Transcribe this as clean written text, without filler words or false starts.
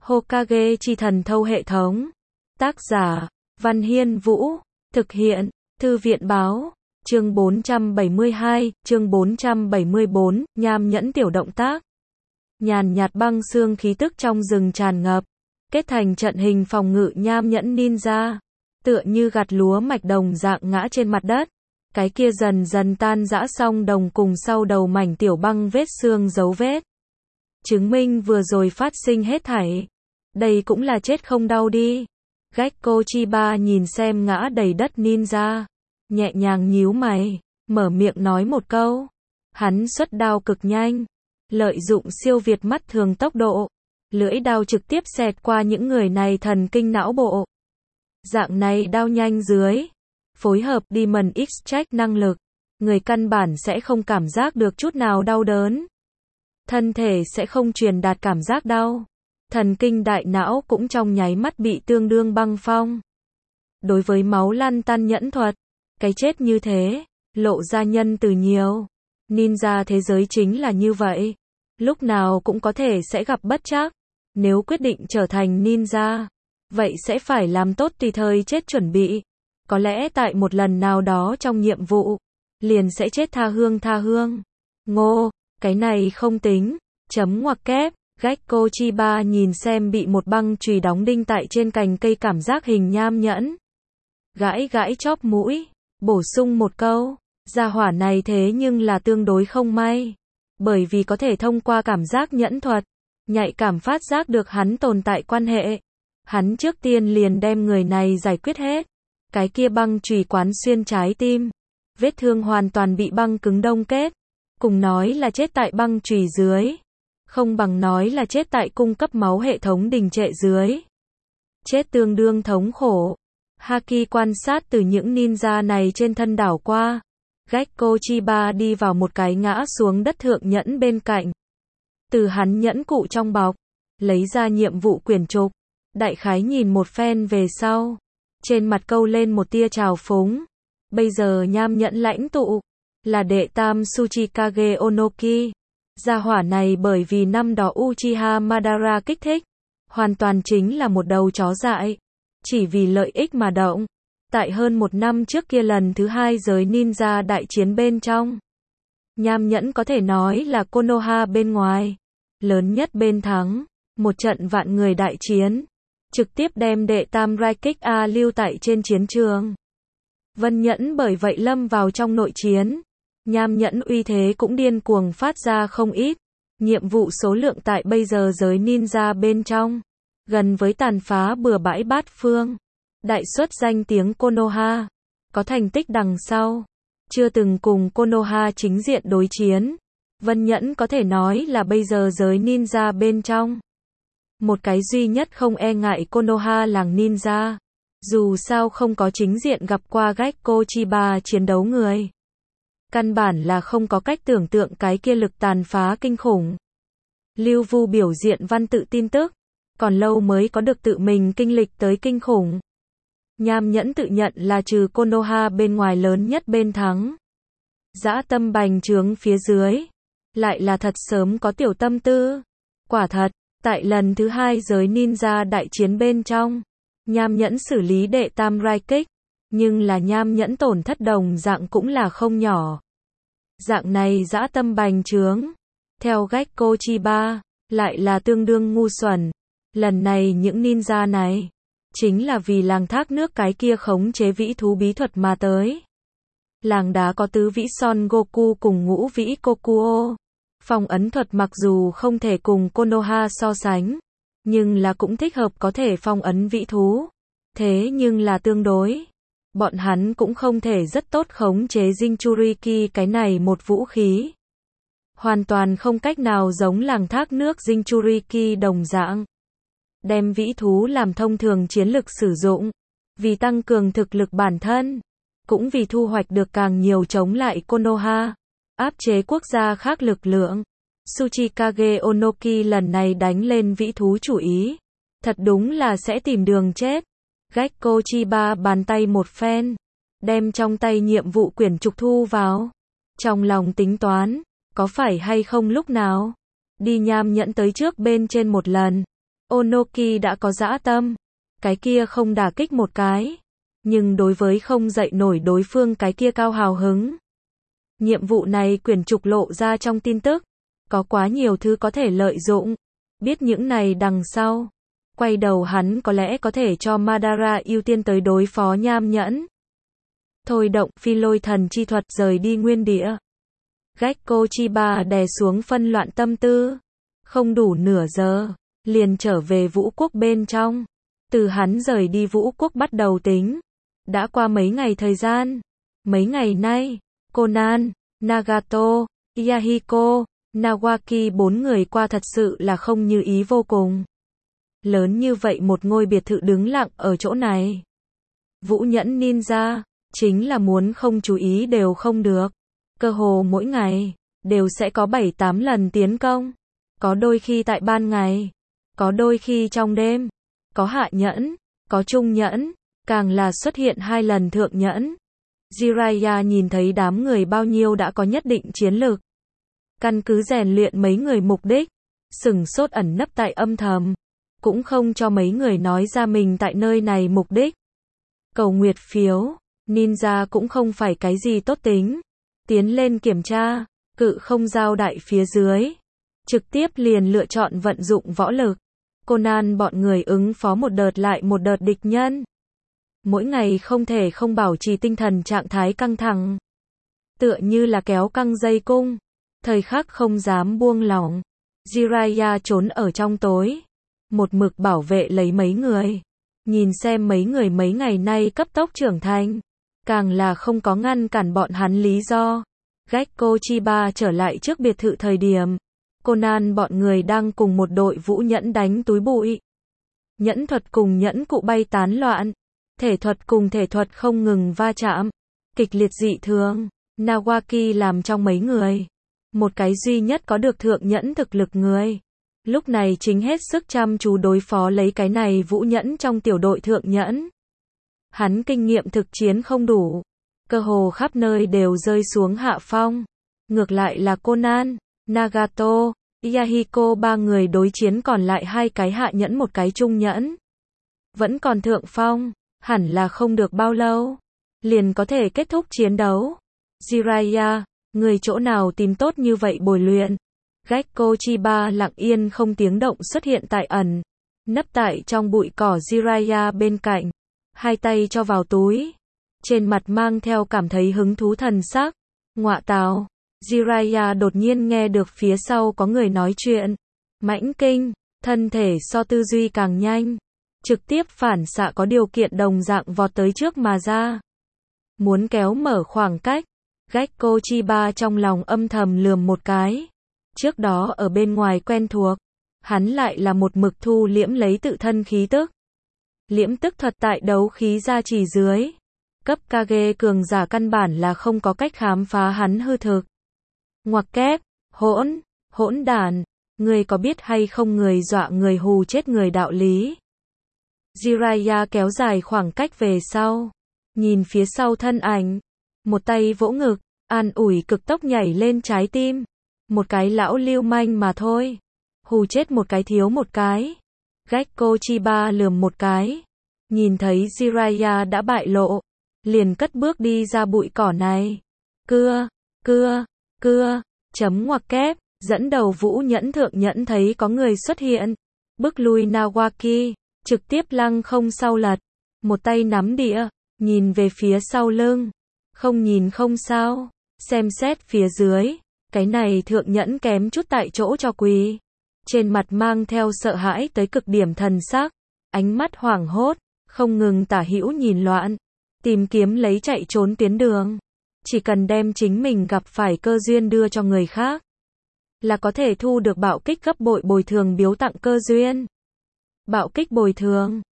Hokage chi thần thâu hệ thống. Tác giả, Văn Hiên Vũ. Thực hiện, Thư viện Báo. Chương 472, chương 474, nham nhẫn tiểu động tác. Nhàn nhạt băng xương khí tức trong rừng tràn ngập, kết thành trận hình phòng ngự nham nhẫn ninja, tựa như gặt lúa mạch đồng dạng ngã trên mặt đất. Cái kia dần dần tan rã song đồng cùng sau đầu mảnh tiểu băng vết xương dấu vết. Chứng minh vừa rồi phát sinh hết thảy. Đây cũng là chết không đau đi. Gekko Chiba nhìn xem ngã đầy đất ninja, nhẹ nhàng nhíu mày, mở miệng nói một câu. Hắn xuất đao cực nhanh, lợi dụng siêu việt mắt thường tốc độ, lưỡi đao trực tiếp xẹt qua những người này thần kinh não bộ. Dạng này đao nhanh dưới, phối hợp Demon Extract năng lực, người căn bản sẽ không cảm giác được chút nào đau đớn. Thân thể sẽ không truyền đạt cảm giác đau. Thần kinh đại não cũng trong nháy mắt bị tương đương băng phong. Đối với máu lăn tăn nhẫn thuật, cái chết như thế, lộ ra nhân từ nhiều. Ninja thế giới chính là như vậy. Lúc nào cũng có thể sẽ gặp bất trắc. Nếu quyết định trở thành ninja, vậy sẽ phải làm tốt tùy thời chết chuẩn bị. Có lẽ tại một lần nào đó trong nhiệm vụ, liền sẽ chết tha hương. Ngô, cái này không tính. Chấm ngoặc kép. Gekko Chiba nhìn xem bị một băng chùy đóng đinh tại trên cành cây cảm giác hình nham nhẫn. Gãi gãi chóp mũi, bổ sung một câu, gia hỏa này thế nhưng là tương đối không may. Bởi vì có thể thông qua cảm giác nhẫn thuật, nhạy cảm phát giác được hắn tồn tại quan hệ. Hắn trước tiên liền đem người này giải quyết hết. Cái kia băng chùy quán xuyên trái tim. Vết thương hoàn toàn bị băng cứng đông kết. Cùng nói là chết tại băng chùy dưới, không bằng nói là chết tại cung cấp máu hệ thống đình trệ dưới. Chết tương đương thống khổ. Haki quan sát từ những ninja này trên thân đảo qua. Gekko Chiba đi vào một cái ngã xuống đất thượng nhẫn bên cạnh. Từ hắn nhẫn cụ trong bọc, lấy ra nhiệm vụ quyển trục. Đại khái nhìn một phen về sau, trên mặt câu lên một tia trào phúng. Bây giờ nham nhẫn lãnh tụ là đệ tam Tsuchikage Onoki. Gia hỏa này bởi vì năm đó Uchiha Madara kích thích, hoàn toàn chính là một đầu chó dại. Chỉ vì lợi ích mà động. Tại hơn một năm trước kia lần thứ hai giới ninja đại chiến bên trong, nham nhẫn có thể nói là Konoha bên ngoài, lớn nhất bên thắng, một trận vạn người đại chiến, trực tiếp đem đệ tam Raikik A lưu tại trên chiến trường. Vân nhẫn bởi vậy lâm vào trong nội chiến. Nham nhẫn uy thế cũng điên cuồng phát ra không ít. Nhiệm vụ số lượng tại bây giờ giới ninja bên trong, gần với tàn phá bừa bãi bát phương. Đại xuất danh tiếng Konoha, có thành tích đằng sau, chưa từng cùng Konoha chính diện đối chiến. Vân nhẫn có thể nói là bây giờ giới ninja bên trong, một cái duy nhất không e ngại Konoha làng ninja. Dù sao không có chính diện gặp qua Gekko Chiba chiến đấu người, căn bản là không có cách tưởng tượng cái kia lực tàn phá kinh khủng. Lưu Vu biểu diện văn tự tin tức, còn lâu mới có được tự mình kinh lịch tới kinh khủng. Nham nhẫn tự nhận là trừ Konoha bên ngoài lớn nhất bên thắng. Dã tâm bành trướng phía dưới, lại là thật sớm có tiểu tâm tư. Quả thật, tại lần thứ hai giới ninja đại chiến bên trong, nham nhẫn xử lý đệ tam Raikik, nhưng là nham nhẫn tổn thất đồng dạng cũng là không nhỏ. Dạng này dã tâm bành trướng, theo Gekko Chiba, lại là tương đương ngu xuẩn. Lần này những ninja này, chính là vì làng thác nước cái kia khống chế vĩ thú bí thuật mà tới. Làng đá có tứ vĩ Son Goku cùng ngũ vĩ Kokuo. Phong ấn thuật mặc dù không thể cùng Konoha so sánh, nhưng là cũng thích hợp có thể phong ấn vĩ thú. Thế nhưng là tương đối, bọn hắn cũng không thể rất tốt khống chế Jinchuriki cái này một vũ khí. Hoàn toàn không cách nào giống làng thác nước Jinchuriki đồng dạng. Đem vĩ thú làm thông thường chiến lực sử dụng, vì tăng cường thực lực bản thân, cũng vì thu hoạch được càng nhiều chống lại Konoha, áp chế quốc gia khác lực lượng. Tsuchikage Onoki lần này đánh lên vĩ thú chủ ý, thật đúng là sẽ tìm đường chết. Gekko Chiba bàn tay một phen, đem trong tay nhiệm vụ quyển trục thu vào. Trong lòng tính toán, có phải hay không lúc nào đi nham nhẫn tới trước bên trên một lần, Onoki đã có dã tâm. Cái kia không đả kích một cái. Nhưng đối với không dậy nổi đối phương cái kia cao hào hứng. Nhiệm vụ này quyển trục lộ ra trong tin tức. Có quá nhiều thứ có thể lợi dụng. Biết những này đằng sau. Quay đầu hắn có lẽ có thể cho Madara ưu tiên tới đối phó nham nhẫn. Thôi động phi lôi thần chi thuật rời đi nguyên địa. Gekko Chiba đè xuống phân loạn tâm tư. Không đủ nửa giờ, liền trở về Vũ Quốc bên trong. Từ hắn rời đi Vũ Quốc bắt đầu tính. Đã qua mấy ngày thời gian. Mấy ngày nay, Conan, Nagato, Yahiko, Nawaki 4 người qua thật sự là không như ý vô cùng. Lớn như vậy một ngôi biệt thự đứng lặng ở chỗ này. Vũ Nhẫn Ninja, chính là muốn không chú ý đều không được. Cơ hồ mỗi ngày, đều sẽ có 7-8 lần tiến công. Có đôi khi tại ban ngày, có đôi khi trong đêm, có hạ nhẫn, có trung nhẫn, càng là xuất hiện 2 lần thượng nhẫn. Jiraiya nhìn thấy đám người bao nhiêu đã có nhất định chiến lược. Căn cứ rèn luyện mấy người mục đích, sừng sốt ẩn nấp tại âm thầm, cũng không cho mấy người nói ra mình tại nơi này mục đích. Cầu nguyệt phiếu, ninja cũng không phải cái gì tốt tính. Tiến lên kiểm tra, cự không giao đại phía dưới. Trực tiếp liền lựa chọn vận dụng võ lực. Conan bọn người ứng phó một đợt lại một đợt địch nhân. Mỗi ngày không thể không bảo trì tinh thần trạng thái căng thẳng. Tựa như là kéo căng dây cung. Thời khắc không dám buông lỏng. Jiraiya trốn ở trong tối. Một mực bảo vệ lấy mấy người. Nhìn xem mấy người mấy ngày nay cấp tốc trưởng thành. Càng là không có ngăn cản bọn hắn lý do. Gekko Chiba trở lại trước biệt thự thời điểm. Conan bọn người đang cùng một đội vũ nhẫn đánh túi bụi. Nhẫn thuật cùng nhẫn cụ bay tán loạn. Thể thuật cùng thể thuật không ngừng va chạm. Kịch liệt dị thường. Nawaki làm trong mấy người. Một cái duy nhất có được thượng nhẫn thực lực người. Lúc này chính hết sức chăm chú đối phó lấy cái này vũ nhẫn trong tiểu đội thượng nhẫn. Hắn kinh nghiệm thực chiến không đủ. Cơ hồ khắp nơi đều rơi xuống hạ phong. Ngược lại là Conan, Nagato, Yahiko 3 người đối chiến còn lại 2 cái hạ nhẫn một cái trung nhẫn. Vẫn còn thượng phong, hẳn là không được bao lâu. Liền có thể kết thúc chiến đấu. Jiraiya, người chỗ nào tìm tốt như vậy bồi luyện. Gekko Chiba lặng yên không tiếng động xuất hiện tại ẩn. Nấp tại trong bụi cỏ Jiraiya bên cạnh. 2 tay cho vào túi. Trên mặt mang theo cảm thấy hứng thú thần sắc. Ngọa tào. Jiraiya đột nhiên nghe được phía sau có người nói chuyện. Mãnh kinh, thân thể so tư duy càng nhanh. Trực tiếp phản xạ có điều kiện đồng dạng vọt tới trước mà ra. Muốn kéo mở khoảng cách. Gekko Chiba trong lòng âm thầm lườm một cái. Trước đó ở bên ngoài quen thuộc. Hắn lại là một mực thu liễm lấy tự thân khí tức. Liễm tức thuật tại đấu khí gia trì dưới. Cấp Kage cường giả căn bản là không có cách khám phá hắn hư thực. Ngoặc kép, hỗn đản, người có biết hay không người dọa người hù chết người đạo lý. Jiraiya kéo dài khoảng cách về sau. Nhìn phía sau thân ảnh. Một tay vỗ ngực, an ủi cực tốc nhảy lên trái tim. Một cái lão lưu manh mà thôi. Hù chết một cái thiếu một cái. Gekko Chiba lườm một cái. Nhìn thấy Jiraiya đã bại lộ. Liền cất bước đi ra bụi cỏ này. Cưa, chấm ngoặc kép, dẫn đầu vũ nhẫn thượng nhẫn thấy có người xuất hiện. Bức lui Nawaki, trực tiếp lăng không sau lật. Một tay nắm đĩa, nhìn về phía sau lưng. Không nhìn không sao, xem xét phía dưới. Cái này thượng nhẫn kém chút tại chỗ cho quỳ. Trên mặt mang theo sợ hãi tới cực điểm thần sắc. Ánh mắt hoảng hốt, không ngừng tả hữu nhìn loạn. Tìm kiếm lấy chạy trốn tuyến đường. Chỉ cần đem chính mình gặp phải cơ duyên đưa cho người khác. Là có thể thu được bạo kích gấp bội bồi thường biếu tặng cơ duyên. Bạo kích bồi thường.